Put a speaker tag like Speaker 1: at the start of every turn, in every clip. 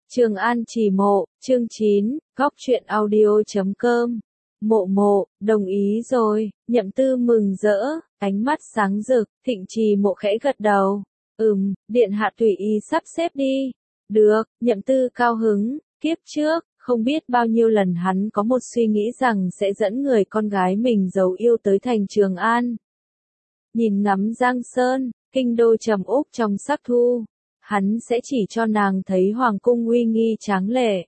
Speaker 1: Trường An trì mộ, chương 9, góc truyện audio.com. Mộ mộ, đồng ý rồi, Nhậm Tư mừng rỡ, ánh mắt sáng rực, Thịnh Trì Mộ khẽ gật đầu. Điện hạ tùy ý sắp xếp đi. Được, Nhậm Tư cao hứng, kiếp trước, không biết bao nhiêu lần hắn có một suy nghĩ rằng sẽ dẫn người con gái mình dấu yêu tới thành Trường An. Nhìn ngắm Giang Sơn, kinh đô trầm úc trong sắc thu. Hắn sẽ chỉ cho nàng thấy hoàng cung uy nghi tráng lệ.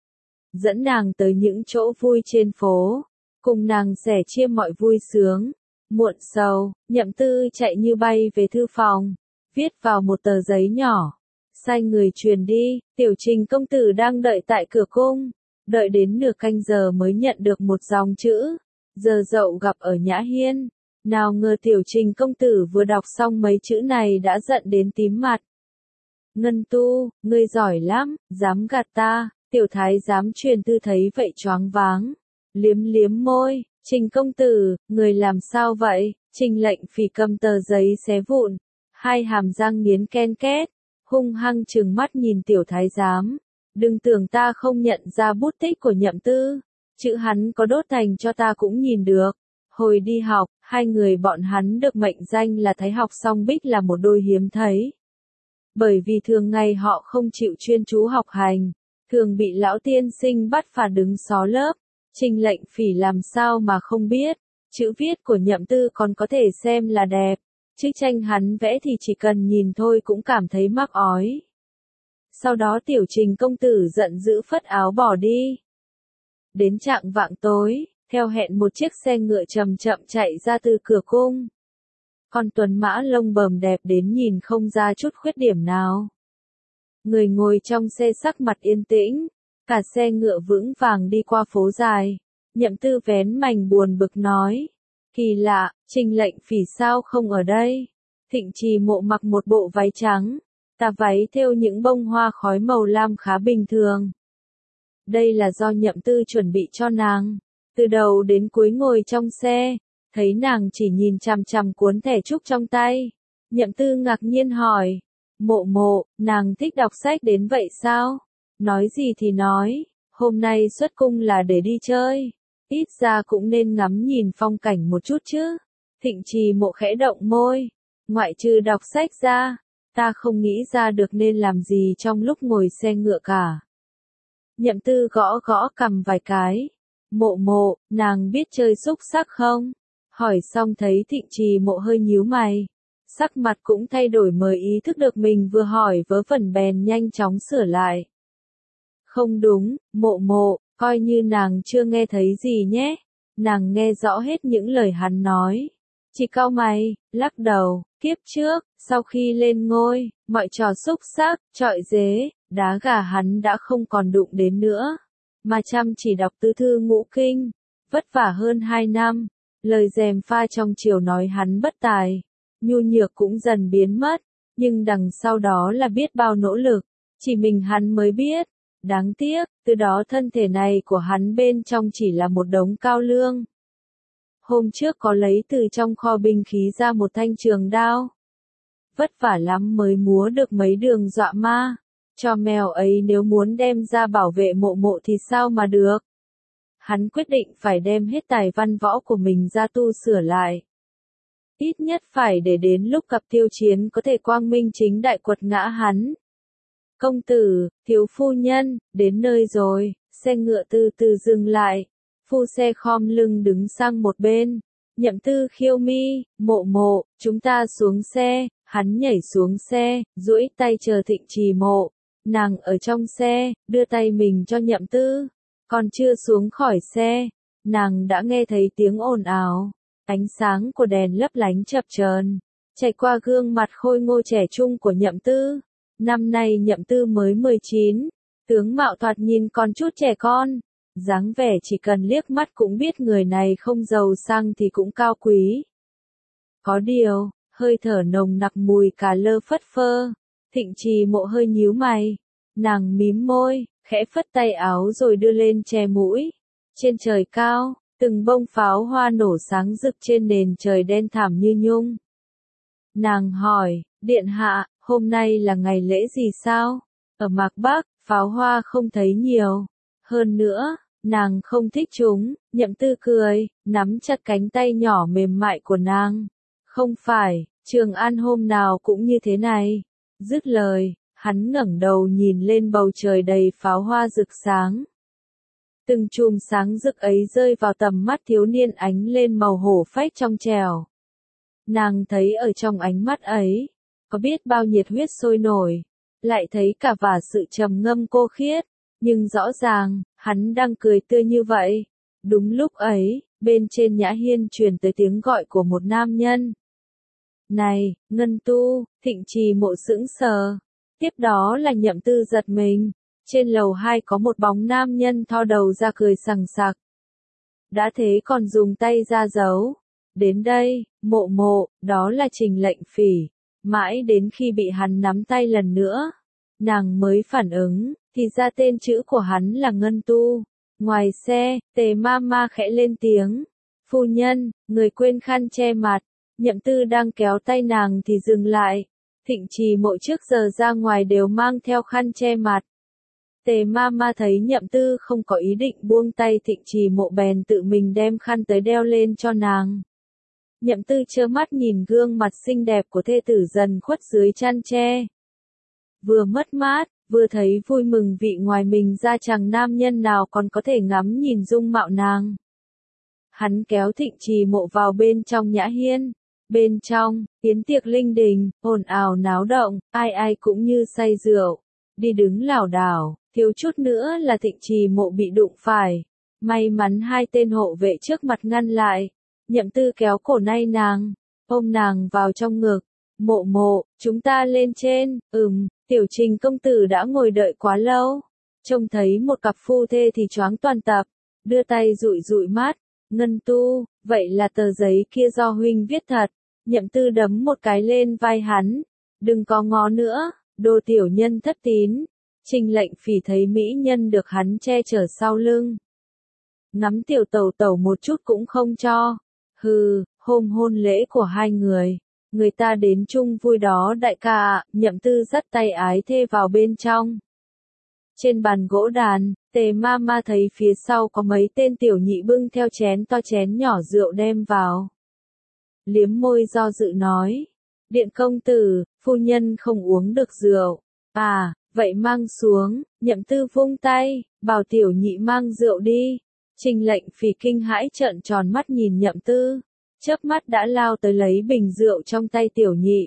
Speaker 1: Dẫn nàng tới những chỗ vui trên phố, cùng nàng sẻ chia mọi vui sướng. Muộn sầu, Nhậm Tư chạy như bay về thư phòng, viết vào một tờ giấy nhỏ. Sai người truyền đi, Tiểu Trình công tử đang đợi tại cửa cung. Đợi đến nửa canh giờ mới nhận được một dòng chữ. Giờ dậu gặp ở Nhã Hiên. Nào ngờ Tiểu Trình công tử vừa đọc xong mấy chữ này đã giận đến tím mặt. Ngân Tu, ngươi giỏi lắm, dám gạt ta. Tiểu thái giám truyền tư thấy vậy choáng váng. Liếm liếm môi, Trình công tử, người làm sao vậy? Trình lệnh phỉ cầm tờ giấy xé vụn. Hai hàm răng nghiến ken két, hung hăng trừng mắt nhìn tiểu thái giám. Đừng tưởng ta không nhận ra bút tích của Nhậm Tư. Chữ hắn có đốt thành cho ta cũng nhìn được. Hồi đi học, hai người bọn hắn được mệnh danh là Thái Học Song Bích là một đôi hiếm thấy. Bởi vì thường ngày họ không chịu chuyên chú học hành, thường bị lão tiên sinh bắt phạt đứng xó lớp. Trình lệnh phỉ làm sao mà không biết, chữ viết của Nhậm Tư còn có thể xem là đẹp, chứ tranh hắn vẽ thì chỉ cần nhìn thôi cũng cảm thấy mắc ói. Sau đó Tiểu Trình công tử giận dữ phất áo bỏ đi. Đến chạng vạng tối, theo hẹn một chiếc xe ngựa chậm chậm chạy ra từ cửa cung. Con tuấn mã lông bờm đẹp đến nhìn không ra chút khuyết điểm nào. Người ngồi trong xe sắc mặt yên tĩnh, cả xe ngựa vững vàng đi qua phố dài. Nhậm Tư vén mành buồn bực nói. Kỳ lạ, Trình lệnh phỉ sao không ở đây? Thịnh Trì Mộ mặc một bộ váy trắng, tà váy thêu những bông hoa khói màu lam khá bình thường. Đây là do Nhậm Tư chuẩn bị cho nàng. Từ đầu đến cuối ngồi trong xe, thấy nàng chỉ nhìn chằm chằm cuốn thẻ trúc trong tay. Nhậm Tư ngạc nhiên hỏi. Mộ mộ, nàng thích đọc sách đến vậy sao? Nói gì thì nói, hôm nay xuất cung là để đi chơi. Ít ra cũng nên ngắm nhìn phong cảnh một chút chứ. Thịnh Trì Mộ khẽ động môi. Ngoại trừ đọc sách ra, ta không nghĩ ra được nên làm gì trong lúc ngồi xe ngựa cả. Nhậm Tư gõ gõ cằm vài cái. Mộ mộ, nàng biết chơi xúc xắc không? Hỏi xong thấy Thịnh Trì Mộ hơi nhíu mày. Sắc mặt cũng thay đổi mới ý thức được mình vừa hỏi vớ vẩn bèn nhanh chóng sửa lại. Không đúng, mộ mộ, coi như nàng chưa nghe thấy gì nhé. Nàng nghe rõ hết những lời hắn nói. Chỉ cau mày, lắc đầu, kiếp trước, sau khi lên ngôi, mọi trò xúc xắc, chọi dế, đá gà hắn đã không còn đụng đến nữa. Mà chăm chỉ đọc tứ thư ngũ kinh, vất vả hơn 2 năm. Lời gièm pha trong chiều nói hắn bất tài, nhu nhược cũng dần biến mất. Nhưng đằng sau đó là biết bao nỗ lực, chỉ mình hắn mới biết. Đáng tiếc, từ đó thân thể này của hắn bên trong chỉ là một đống cao lương. Hôm trước có lấy từ trong kho binh khí ra một thanh trường đao. Vất vả lắm mới múa được mấy đường dọa ma. Cho mèo ấy nếu muốn đem ra bảo vệ mộ mộ thì sao mà được. Hắn quyết định phải đem hết tài văn võ của mình ra tu sửa lại. Ít nhất phải để đến lúc gặp Tiêu Chiến có thể quang minh chính đại quật ngã hắn. Công tử, thiếu phu nhân, đến nơi rồi. Xe ngựa từ từ dừng lại. Phu xe khom lưng đứng sang một bên. Nhậm Tư khiêu mi, mộ mộ, chúng ta xuống xe. Hắn nhảy xuống xe, duỗi tay chờ Thịnh Trì Mộ. Nàng ở trong xe, đưa tay mình cho Nhậm Tư. Còn chưa xuống khỏi xe, nàng đã nghe thấy tiếng ồn ào. Ánh sáng của đèn lấp lánh chập chờn, chạy qua gương mặt khôi ngô trẻ trung của Nhậm Tư. Năm nay Nhậm Tư mới 19, tướng mạo thoạt nhìn còn chút trẻ con. Dáng vẻ chỉ cần liếc mắt cũng biết người này không giàu sang thì cũng cao quý. Có điều, hơi thở nồng nặc mùi cà lơ phất phơ. Thịnh Trì Mộ hơi nhíu mày. Nàng mím môi, khẽ phất tay áo rồi đưa lên che mũi. Trên trời cao, từng bông pháo hoa nổ sáng rực trên nền trời đen thẳm như nhung. Nàng hỏi, điện hạ, hôm nay là ngày lễ gì sao? Ở Mạc Bắc, pháo hoa không thấy nhiều. Hơn nữa, nàng không thích chúng, Nhậm Tư cười, nắm chặt cánh tay nhỏ mềm mại của nàng. Không phải, Trường An hôm nào cũng như thế này. Dứt lời, hắn ngẩng đầu nhìn lên bầu trời đầy pháo hoa rực sáng. Từng chùm sáng rực ấy rơi vào tầm mắt thiếu niên ánh lên màu hổ phách trong trẻo. Nàng thấy ở trong ánh mắt ấy, có biết bao nhiệt huyết sôi nổi, lại thấy cả vả sự trầm ngâm cô khiết, nhưng rõ ràng, hắn đang cười tươi như vậy. Đúng lúc ấy, bên trên nhã hiên truyền tới tiếng gọi của một nam nhân. Này, Ngân Tu, Thịnh Trì Mộ sững sờ. Tiếp đó là Nhậm Tư giật mình. Trên lầu 2 có một bóng nam nhân thò đầu ra cười sằng sặc. Đã thế còn dùng tay ra dấu. Đến đây, Mộ Mộ, đó là Trình Lệnh Phỉ. Mãi đến khi bị hắn nắm tay lần nữa, nàng mới phản ứng, thì ra tên chữ của hắn là Ngân Tu. Ngoài xe, Tề Mama khẽ lên tiếng. Phu nhân, người quên khăn che mặt. Nhậm Tư đang kéo tay nàng thì dừng lại. Thịnh Trì Mộ trước giờ ra ngoài đều mang theo khăn che mặt. Tề Mama thấy Nhậm Tư không có ý định buông tay Thịnh Trì Mộ bèn tự mình đem khăn tới đeo lên cho nàng. Nhậm Tư trơ mắt nhìn gương mặt xinh đẹp của thê tử dần khuất dưới chăn che. Vừa mất mát, vừa thấy vui mừng vì ngoài mình ra chàng nam nhân nào còn có thể ngắm nhìn dung mạo nàng. Hắn kéo Thịnh Trì Mộ vào bên trong nhã hiên. Bên trong, yến tiệc linh đình, ồn ào náo động, ai ai cũng như say rượu. Đi đứng lảo đảo, thiếu chút nữa là Thịnh Trì Mộ bị đụng phải. May mắn hai tên hộ vệ trước mặt ngăn lại. Nhậm Tư kéo cổ nay nàng, ôm nàng vào trong ngực. Mộ Mộ, chúng ta lên trên. Tiểu Trình công tử đã ngồi đợi quá lâu. Trông thấy một cặp phu thê thì choáng toàn tập. Đưa tay dụi dụi mắt. Ngân Tu, vậy là tờ giấy kia do huynh viết thật. Nhậm Tư đấm một cái lên vai hắn. Đừng có ngó nữa, đồ tiểu nhân thất tín. Trình Lệnh Phỉ thấy mỹ nhân được hắn che chở sau lưng. Ngắm tiểu tẩu tẩu một chút cũng không cho. Hừ, hôm hôn lễ của hai người ta đến chung vui đó đại ca ạ. Nhậm Tư dắt tay ái thê vào bên trong. Trên bàn gỗ đàn, Tề Mama thấy phía sau có mấy tên tiểu nhị bưng theo chén to chén nhỏ rượu đem vào. Liếm môi do dự nói. Điện công tử, phu nhân không uống được rượu. À, vậy mang xuống. Nhậm Tư vung tay, bảo tiểu nhị mang rượu đi. Trình Lệnh Phỉ kinh hãi trợn tròn mắt nhìn Nhậm Tư. Chớp mắt đã lao tới lấy bình rượu trong tay tiểu nhị.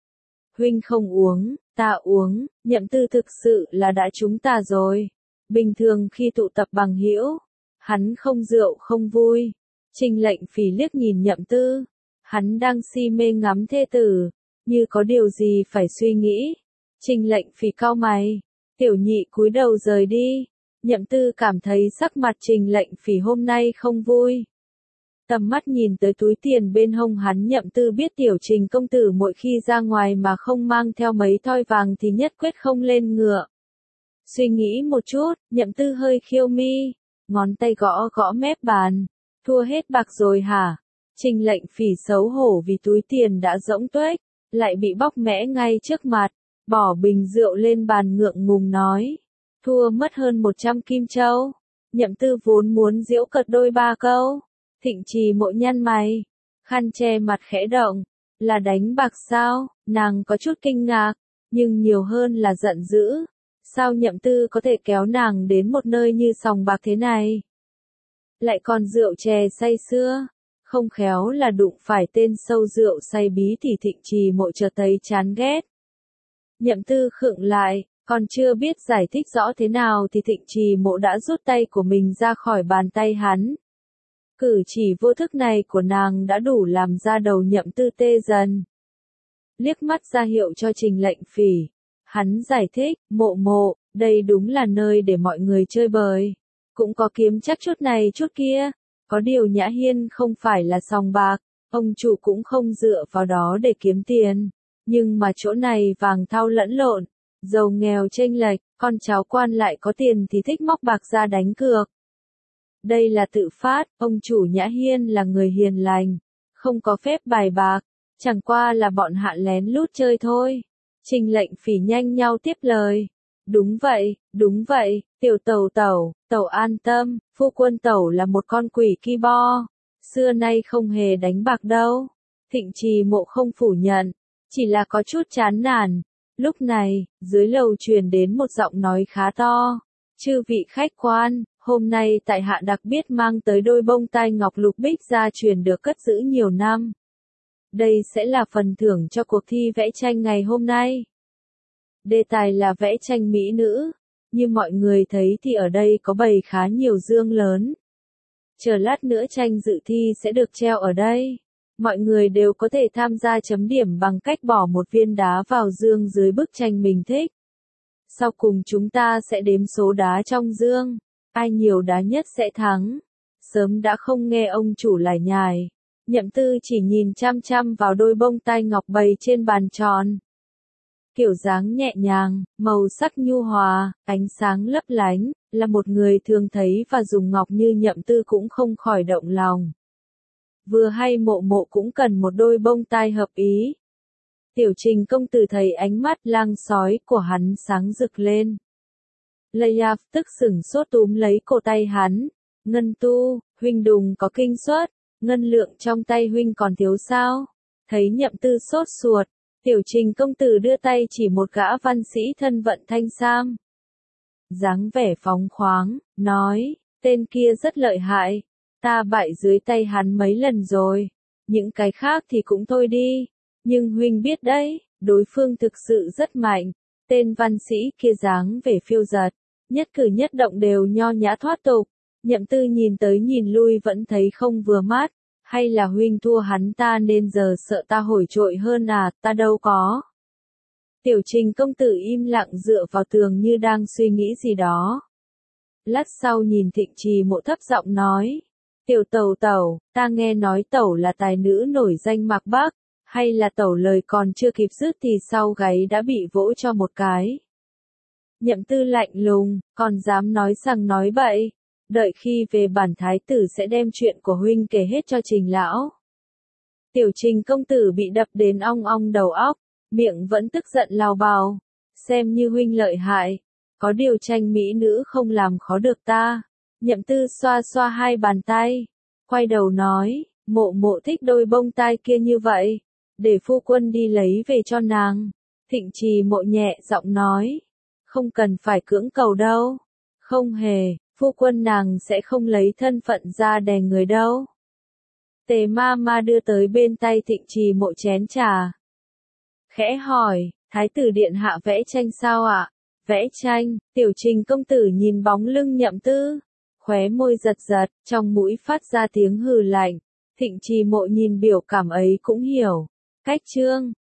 Speaker 1: Huynh không uống, ta uống. Nhậm Tư thực sự là đã trúng ta rồi. Bình thường khi tụ tập bằng hữu, hắn không rượu không vui. Trình Lệnh Phỉ liếc nhìn Nhậm Tư. Hắn đang si mê ngắm thê tử, như có điều gì phải suy nghĩ. Trình Lệnh Phỉ cau mày. Tiểu nhị cúi đầu rời đi. Nhậm Tư cảm thấy sắc mặt Trình Lệnh Phỉ hôm nay không vui. Tầm mắt nhìn tới túi tiền bên hông hắn, Nhậm Tư biết tiểu Trình công tử mỗi khi ra ngoài mà không mang theo mấy thoi vàng thì nhất quyết không lên ngựa. Suy nghĩ một chút, Nhậm Tư hơi khiêu mi, ngón tay gõ gõ mép bàn. Thua hết bạc rồi hả? Trình Lệnh Phỉ xấu hổ vì túi tiền đã rỗng tuếch, lại bị bóc mẽ ngay trước mặt, bỏ bình rượu lên bàn ngượng ngùng nói. Thua mất hơn 100 kim châu. Nhậm Tư vốn muốn giễu cợt đôi ba câu. Thịnh Trì Mộ nhăn mày, khăn che mặt khẽ động. Là đánh bạc sao? Nàng có chút kinh ngạc, nhưng nhiều hơn là giận dữ. Sao Nhậm Tư có thể kéo nàng đến một nơi như sòng bạc thế này? Lại còn rượu chè say sưa. Không khéo là đụng phải tên sâu rượu say bí thì Thịnh Trì Mộ chợt thấy chán ghét. Nhậm Tư khựng lại, còn chưa biết giải thích rõ thế nào thì Thịnh Trì Mộ đã rút tay của mình ra khỏi bàn tay hắn. Cử chỉ vô thức này của nàng đã đủ làm ra đầu Nhậm Tư tê dần. Liếc mắt ra hiệu cho Trình Lệnh Phỉ. Hắn giải thích, Mộ Mộ, đây đúng là nơi để mọi người chơi bời. Cũng có kiếm chắc chút này chút kia. Có điều Nhã Hiên không phải là sòng bạc, ông chủ cũng không dựa vào đó để kiếm tiền. Nhưng mà chỗ này vàng thau lẫn lộn, giàu nghèo chênh lệch, con cháu quan lại có tiền thì thích móc bạc ra đánh cược. Đây là tự phát, ông chủ Nhã Hiên là người hiền lành, không có phép bài bạc, chẳng qua là bọn hạ lén lút chơi thôi. Trình Lệnh Phỉ nhanh nhau tiếp lời. đúng vậy, tiểu tẩu tẩu, tẩu an tâm, phu quân tẩu là một con quỷ ki bo, xưa nay không hề đánh bạc đâu. Thịnh Trì Mộ không phủ nhận, chỉ là có chút chán nản. Lúc này, dưới lầu truyền đến một giọng nói khá to. Chư vị khách quan, hôm nay tại hạ đặc biệt mang tới đôi bông tai ngọc lục bích gia truyền được cất giữ nhiều năm. Đây sẽ là phần thưởng cho cuộc thi vẽ tranh ngày hôm nay. Đề tài là vẽ tranh mỹ nữ. Như mọi người thấy thì ở đây có bày khá nhiều dương lớn. Chờ lát nữa tranh dự thi sẽ được treo ở đây. Mọi người đều có thể tham gia chấm điểm bằng cách bỏ một viên đá vào dương dưới bức tranh mình thích. Sau cùng chúng ta sẽ đếm số đá trong dương. Ai nhiều đá nhất sẽ thắng. Sớm đã không nghe ông chủ lải nhải. Nhậm Tư chỉ nhìn chăm chăm vào đôi bông tai ngọc bày trên bàn tròn. Kiểu dáng nhẹ nhàng, màu sắc nhu hòa, ánh sáng lấp lánh, là một người thường thấy và dùng ngọc như Nhậm Tư cũng không khỏi động lòng. Vừa hay Mộ Mộ cũng cần một đôi bông tai hợp ý. Tiểu Trình công tử thấy ánh mắt lang sói của hắn sáng rực lên. Leia tức sửng sốt túm lấy cổ tay hắn. Ngân Tu, huynh đùng có kinh suất, ngân lượng trong tay huynh còn thiếu sao? Thấy Nhậm Tư sốt ruột, Tiểu Trình công tử đưa tay chỉ một gã văn sĩ thân vận thanh sam. Dáng vẻ phóng khoáng, nói, tên kia rất lợi hại, ta bại dưới tay hắn mấy lần rồi, những cái khác thì cũng thôi đi, nhưng huynh biết đấy, đối phương thực sự rất mạnh, tên văn sĩ kia dáng vẻ phiêu dật, nhất cử nhất động đều nho nhã thoát tục. Nhậm Tư nhìn tới nhìn lui vẫn thấy không vừa mắt. Hay là huynh thua hắn ta nên giờ sợ ta hồi trội hơn à, ta đâu có. Tiểu Trình công tử im lặng dựa vào tường như đang suy nghĩ gì đó. Lát sau nhìn Thịnh Trì Mộ thấp giọng nói. Tiểu tẩu tẩu, ta nghe nói tẩu là tài nữ nổi danh Mạc Bắc, hay là tẩu lời còn chưa kịp dứt thì sau gáy đã bị vỗ cho một cái. Nhậm Tư lạnh lùng, còn dám nói rằng nói bậy. Đợi khi về bản thái tử sẽ đem chuyện của huynh kể hết cho Trình lão. Tiểu Trình công tử bị đập đến ong ong đầu óc, miệng vẫn tức giận lao bào. Xem như huynh lợi hại, có điều tranh mỹ nữ không làm khó được ta. Nhậm Tư xoa xoa hai bàn tay, quay đầu nói, Mộ Mộ thích đôi bông tai kia như vậy, để phu quân đi lấy về cho nàng. Thịnh Trì Mộ nhẹ giọng nói, không cần phải cưỡng cầu đâu, không hề. Phu quân nàng sẽ không lấy thân phận ra đè người đâu. Tề ma ma đưa tới bên tay Thịnh Trì Mộ chén trà. Khẽ hỏi, thái tử điện hạ vẽ tranh sao ạ? Vẽ tranh, Tiểu Trình công tử nhìn bóng lưng Nhậm Tư. Khóe môi giật giật, trong mũi phát ra tiếng hừ lạnh. Thịnh Trì Mộ nhìn biểu cảm ấy cũng hiểu. Cách chương,